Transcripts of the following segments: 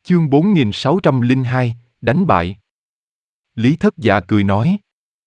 Chương 4602, đánh bại. Lý Thất Dạ cười nói.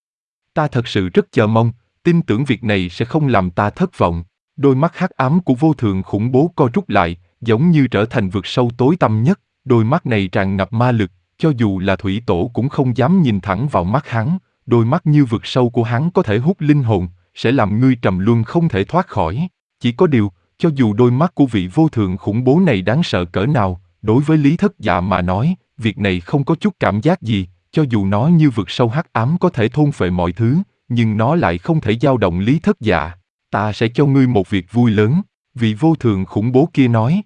Ta thật sự rất chờ mong, tin tưởng việc này sẽ không làm ta thất vọng. Đôi mắt hắc ám của vô thượng khủng bố co rút lại, giống như trở thành vực sâu tối tăm nhất. Đôi mắt này tràn ngập ma lực, cho dù là thủy tổ cũng không dám nhìn thẳng vào mắt hắn. Đôi mắt như vực sâu của hắn có thể hút linh hồn, sẽ làm ngươi trầm luân không thể thoát khỏi. Chỉ có điều, cho dù đôi mắt của vị vô thượng khủng bố này đáng sợ cỡ nào, đối với Lý Thất Dạ mà nói, việc này không có chút cảm giác gì. Cho dù nó như vực sâu hắc ám có thể thôn phệ mọi thứ, nhưng nó lại không thể dao động Lý Thất Dạ. Ta sẽ cho ngươi một việc vui lớn, vị vô thượng khủng bố kia nói.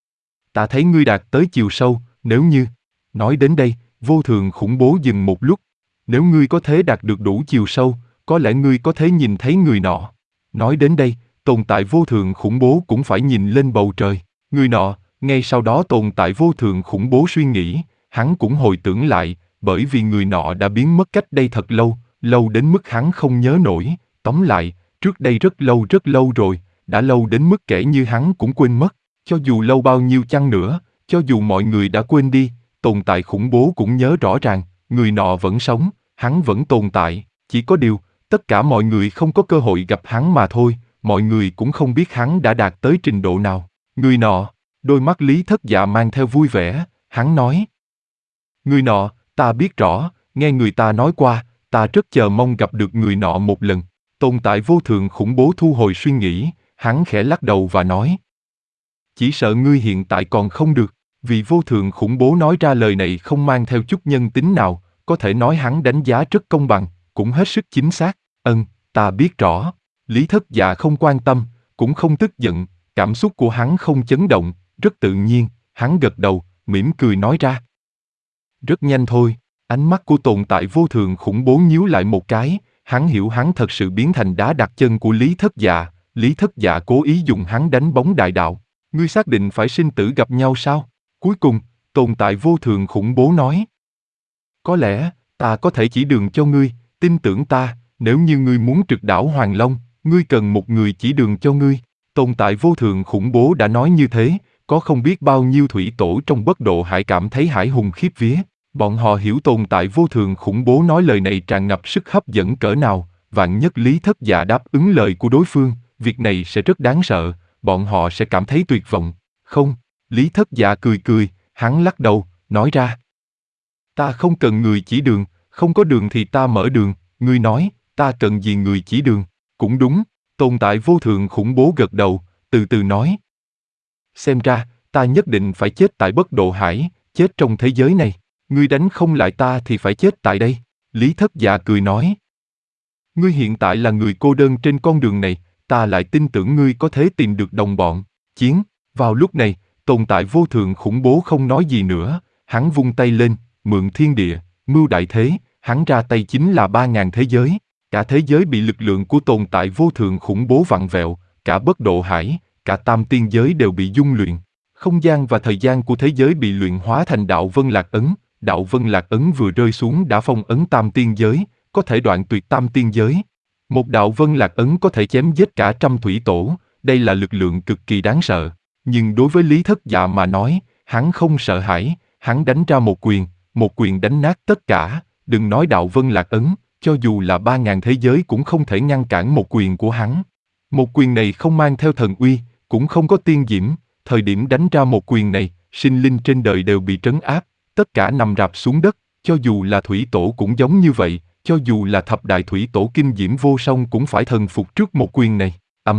Ta thấy ngươi đạt tới chiều sâu, nếu như... Nói đến đây, vô thượng khủng bố dừng một lúc. Nếu ngươi có thể đạt được đủ chiều sâu, có lẽ ngươi có thể nhìn thấy người nọ. Nói đến đây, tồn tại vô thượng khủng bố cũng phải nhìn lên bầu trời. Người nọ, ngay sau đó tồn tại vô thượng khủng bố suy nghĩ, hắn cũng hồi tưởng lại, bởi vì người nọ đã biến mất cách đây thật lâu, lâu đến mức hắn không nhớ nổi. Tóm lại, trước đây rất lâu rồi, đã lâu đến mức kể như hắn cũng quên mất. Cho dù lâu bao nhiêu chăng nữa, cho dù mọi người đã quên đi, tồn tại khủng bố cũng nhớ rõ ràng, người nọ vẫn sống, hắn vẫn tồn tại. Chỉ có điều, tất cả mọi người không có cơ hội gặp hắn mà thôi, mọi người cũng không biết hắn đã đạt tới trình độ nào. Người nọ, đôi mắt Lý Thất Dạ mang theo vui vẻ, hắn nói. Người nọ, ta biết rõ, nghe người ta nói qua, ta rất chờ mong gặp được người nọ một lần. Tồn tại vô thượng khủng bố thu hồi suy nghĩ, hắn khẽ lắc đầu và nói. Chỉ sợ ngươi hiện tại còn không được, vì vô thượng khủng bố nói ra lời này không mang theo chút nhân tính nào, có thể nói hắn đánh giá rất công bằng, cũng hết sức chính xác. Ta biết rõ. Lý Thất Dạ không quan tâm, cũng không tức giận, cảm xúc của hắn không chấn động, rất tự nhiên, hắn gật đầu, mỉm cười nói ra. Rất nhanh thôi, ánh mắt của tồn tại vô thượng khủng bố nhíu lại một cái, hắn hiểu hắn thật sự biến thành đá đặt chân của Lý Thất Dạ. Lý Thất Dạ cố ý dùng hắn đánh bóng đại đạo. Ngươi xác định phải sinh tử gặp nhau sao? Cuối cùng, tồn tại vô thượng khủng bố nói. Có lẽ, ta có thể chỉ đường cho ngươi, tin tưởng ta, nếu như ngươi muốn trực đảo Hoàng Long, ngươi cần một người chỉ đường cho ngươi. Tồn tại vô thượng khủng bố đã nói như thế, có không biết bao nhiêu thủy tổ trong Bất Độ Hải cảm thấy hải hùng khiếp vía. Bọn họ hiểu tồn tại vô thượng khủng bố nói lời này tràn ngập sức hấp dẫn cỡ nào, vạn nhất Lý Thất Dạ đáp ứng lời của đối phương, việc này sẽ rất đáng sợ, bọn họ sẽ cảm thấy tuyệt vọng. Không, Lý Thất Dạ cười, hắn lắc đầu, nói ra. Ta không cần người chỉ đường, không có đường thì ta mở đường, ngươi nói, ta cần gì người chỉ đường, cũng đúng, tồn tại vô thượng khủng bố gật đầu, từ từ nói. Xem ra, ta nhất định phải chết tại Bất Độ Hải, chết trong thế giới này, ngươi đánh không lại ta thì phải chết tại đây, Lý Thất Dạ cười nói. Ngươi hiện tại là người cô đơn trên con đường này, ta lại tin tưởng ngươi có thể tìm được đồng bọn, chiến. Vào lúc này, tồn tại vô thượng khủng bố không nói gì nữa, hắn vung tay lên, mượn thiên địa, mưu đại thế, hắn ra tay chính là 3.000 thế giới, cả thế giới bị lực lượng của tồn tại vô thượng khủng bố vặn vẹo, cả Bất Độ Hải, cả tam tiên giới đều bị dung luyện. Không gian và thời gian của thế giới bị luyện hóa thành đạo vân lạc ấn, đạo vân lạc ấn vừa rơi xuống đã phong ấn tam tiên giới, có thể đoạn tuyệt tam tiên giới. Một đạo vân lạc ấn có thể chém giết cả trăm thủy tổ, đây là lực lượng cực kỳ đáng sợ. Nhưng đối với Lý Thất Dạ mà nói, hắn không sợ hãi, hắn đánh ra một quyền đánh nát tất cả, đừng nói đạo vân lạc ấn, cho dù là 3.000 thế giới cũng không thể ngăn cản một quyền của hắn. Một quyền này không mang theo thần uy, cũng không có tiên diễm, thời điểm đánh ra một quyền này, sinh linh trên đời đều bị trấn áp, tất cả nằm rạp xuống đất, cho dù là thủy tổ cũng giống như vậy, cho dù là thập đại thủy tổ kinh diễm vô song cũng phải thần phục trước một quyền này.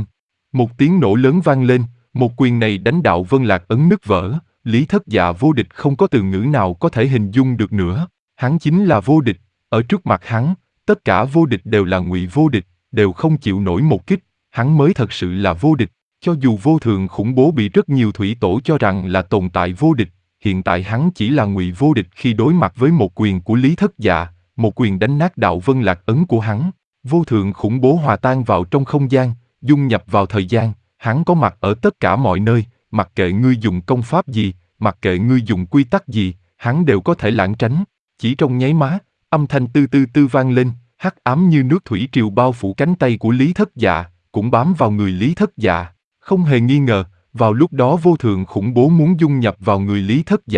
Một tiếng nổ lớn vang lên, một quyền này đánh đạo vân lạc ấn nứt vỡ, Lý Thất Dạ vô địch không có từ ngữ nào có thể hình dung được nữa, hắn chính là vô địch, ở trước mặt hắn, tất cả vô địch đều là ngụy vô địch, đều không chịu nổi một kích, hắn mới thật sự là vô địch, cho dù vô thượng khủng bố bị rất nhiều thủy tổ cho rằng là tồn tại vô địch, hiện tại hắn chỉ là ngụy vô địch khi đối mặt với một quyền của Lý Thất Dạ, một quyền đánh nát đạo vân lạc ấn của hắn, vô thượng khủng bố hòa tan vào trong không gian, dung nhập vào thời gian, hắn có mặt ở tất cả mọi nơi, mặc kệ ngươi dùng công pháp gì, mặc kệ ngươi dùng quy tắc gì, hắn đều có thể lảng tránh. Chỉ trong nháy mắt, âm thanh tư tư tư vang lên, hắc ám như nước thủy triều bao phủ cánh tay của Lý Thất Dạ, cũng bám vào người Lý Thất Dạ. Không hề nghi ngờ, vào lúc đó vô thượng khủng bố muốn dung nhập vào người Lý Thất Dạ,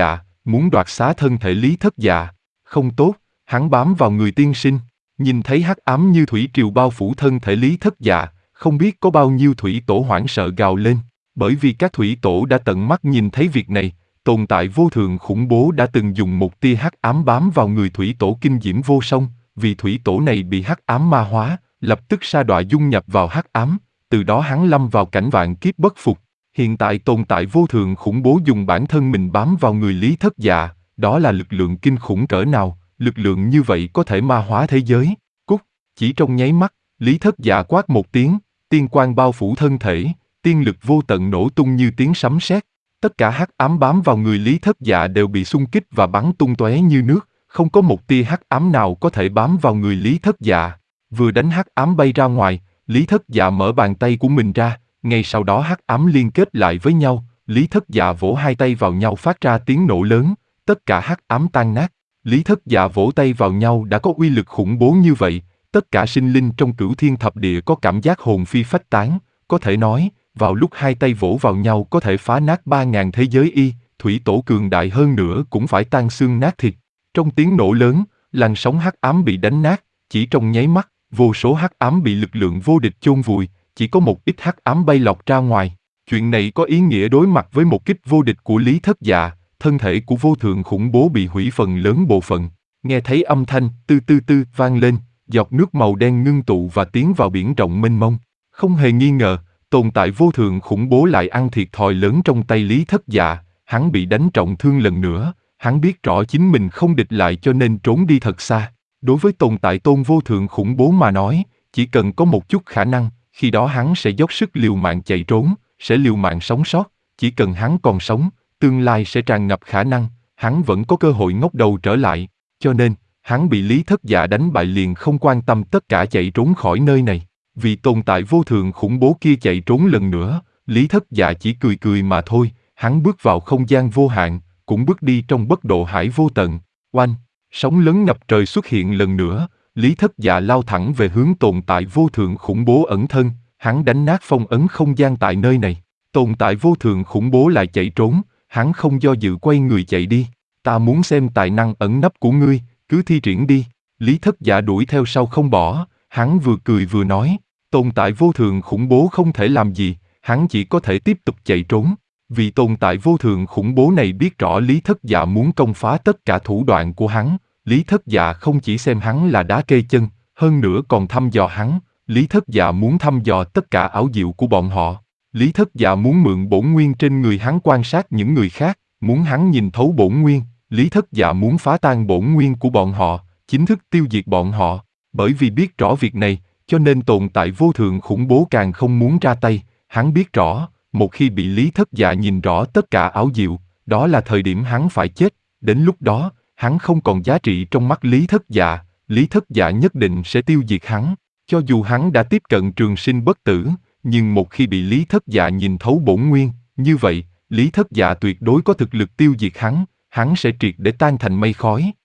muốn đoạt xá thân thể Lý Thất Dạ. Không tốt, hắn bám vào người tiên sinh, nhìn thấy hắc ám như thủy triều bao phủ thân thể Lý Thất Dạ, không biết có bao nhiêu thủy tổ hoảng sợ gào lên, bởi vì các thủy tổ đã tận mắt nhìn thấy việc này, tồn tại vô thượng khủng bố đã từng dùng một tia hắc ám bám vào người thủy tổ kinh diễm vô song, vì thủy tổ này bị hắc ám ma hóa, lập tức sa đọa dung nhập vào hắc ám, từ đó hắn lâm vào cảnh vạn kiếp bất phục. Hiện tại tồn tại vô thượng khủng bố dùng bản thân mình bám vào người Lý Thất Dạ, đó là lực lượng kinh khủng cỡ nào, lực lượng như vậy có thể ma hóa thế giới. Cút, chỉ trong nháy mắt, Lý Thất Dạ quát một tiếng, tiên quang bao phủ thân thể, tiên lực vô tận nổ tung như tiếng sấm sét. Tất cả hắc ám bám vào người Lý Thất Dạ đều bị xung kích và bắn tung tóe như nước, không có một tia hắc ám nào có thể bám vào người Lý Thất Dạ. Vừa đánh hắc ám bay ra ngoài, Lý Thất Dạ mở bàn tay của mình ra, ngay sau đó hắc ám liên kết lại với nhau, Lý Thất Dạ vỗ hai tay vào nhau phát ra tiếng nổ lớn, tất cả hắc ám tan nát. Lý Thất Dạ vỗ tay vào nhau đã có uy lực khủng bố như vậy, tất cả sinh linh trong Cửu Thiên Thập Địa có cảm giác hồn phi phách tán, có thể nói, vào lúc hai tay vỗ vào nhau có thể phá nát 3.000 thế giới thủy tổ cường đại hơn nữa cũng phải tan xương nát thịt. Trong tiếng nổ lớn, làn sóng hắc ám bị đánh nát, chỉ trong nháy mắt, vô số hắc ám bị lực lượng vô địch chôn vùi, chỉ có một ít hắc ám bay lọt ra ngoài. Chuyện này có ý nghĩa đối mặt với một kích vô địch của Lý Thất Dạ, thân thể của vô thượng khủng bố bị hủy phần lớn bộ phận. Nghe thấy âm thanh tư tư tư vang lên, giọt nước màu đen ngưng tụ và tiến vào biển rộng mênh mông. Không hề nghi ngờ, tồn tại vô thượng khủng bố lại ăn thiệt thòi lớn trong tay Lý Thất Dạ, hắn bị đánh trọng thương lần nữa, hắn biết rõ chính mình không địch lại cho nên trốn đi thật xa. Đối với tồn tại tôn vô thượng khủng bố mà nói, chỉ cần có một chút khả năng, khi đó hắn sẽ dốc sức liều mạng chạy trốn, sẽ liều mạng sống sót, chỉ cần hắn còn sống, tương lai sẽ tràn ngập khả năng, hắn vẫn có cơ hội ngóc đầu trở lại, cho nên, hắn bị Lý Thất Dạ đánh bại liền không quan tâm tất cả chạy trốn khỏi nơi này. Vì tồn tại vô thượng khủng bố kia chạy trốn lần nữa, Lý Thất Dạ chỉ cười cười mà thôi, hắn bước vào không gian vô hạn, cũng bước đi trong bất độ hải vô tận. Oanh, sóng lớn ngập trời xuất hiện lần nữa, Lý Thất Dạ lao thẳng về hướng tồn tại vô thượng khủng bố ẩn thân, hắn đánh nát phong ấn không gian tại nơi này. Tồn tại vô thượng khủng bố lại chạy trốn, hắn không do dự quay người chạy đi. Ta muốn xem tài năng ẩn nấp của ngươi, cứ thi triển đi. Lý Thất Dạ đuổi theo sau không bỏ, hắn vừa cười vừa nói, tồn tại vô thượng khủng bố không thể làm gì, hắn chỉ có thể tiếp tục chạy trốn. Vì tồn tại vô thượng khủng bố này biết rõ Lý Thất Dạ muốn công phá tất cả thủ đoạn của hắn, Lý Thất Dạ không chỉ xem hắn là đá kê chân, hơn nữa còn thăm dò hắn, Lý Thất Dạ muốn thăm dò tất cả ảo diệu của bọn họ. Lý Thất Dạ muốn mượn bổn nguyên trên người hắn quan sát những người khác, muốn hắn nhìn thấu bổn nguyên, Lý Thất Dạ muốn phá tan bổn nguyên của bọn họ, chính thức tiêu diệt bọn họ. Bởi vì biết rõ việc này, cho nên tồn tại vô thượng khủng bố càng không muốn ra tay, hắn biết rõ, một khi bị Lý Thất Dạ nhìn rõ tất cả ảo diệu, đó là thời điểm hắn phải chết, đến lúc đó, hắn không còn giá trị trong mắt Lý Thất Dạ, Lý Thất Dạ nhất định sẽ tiêu diệt hắn. Cho dù hắn đã tiếp cận trường sinh bất tử, nhưng một khi bị Lý Thất Dạ nhìn thấu bổn nguyên, như vậy, Lý Thất Dạ tuyệt đối có thực lực tiêu diệt hắn sẽ triệt để tan thành mây khói.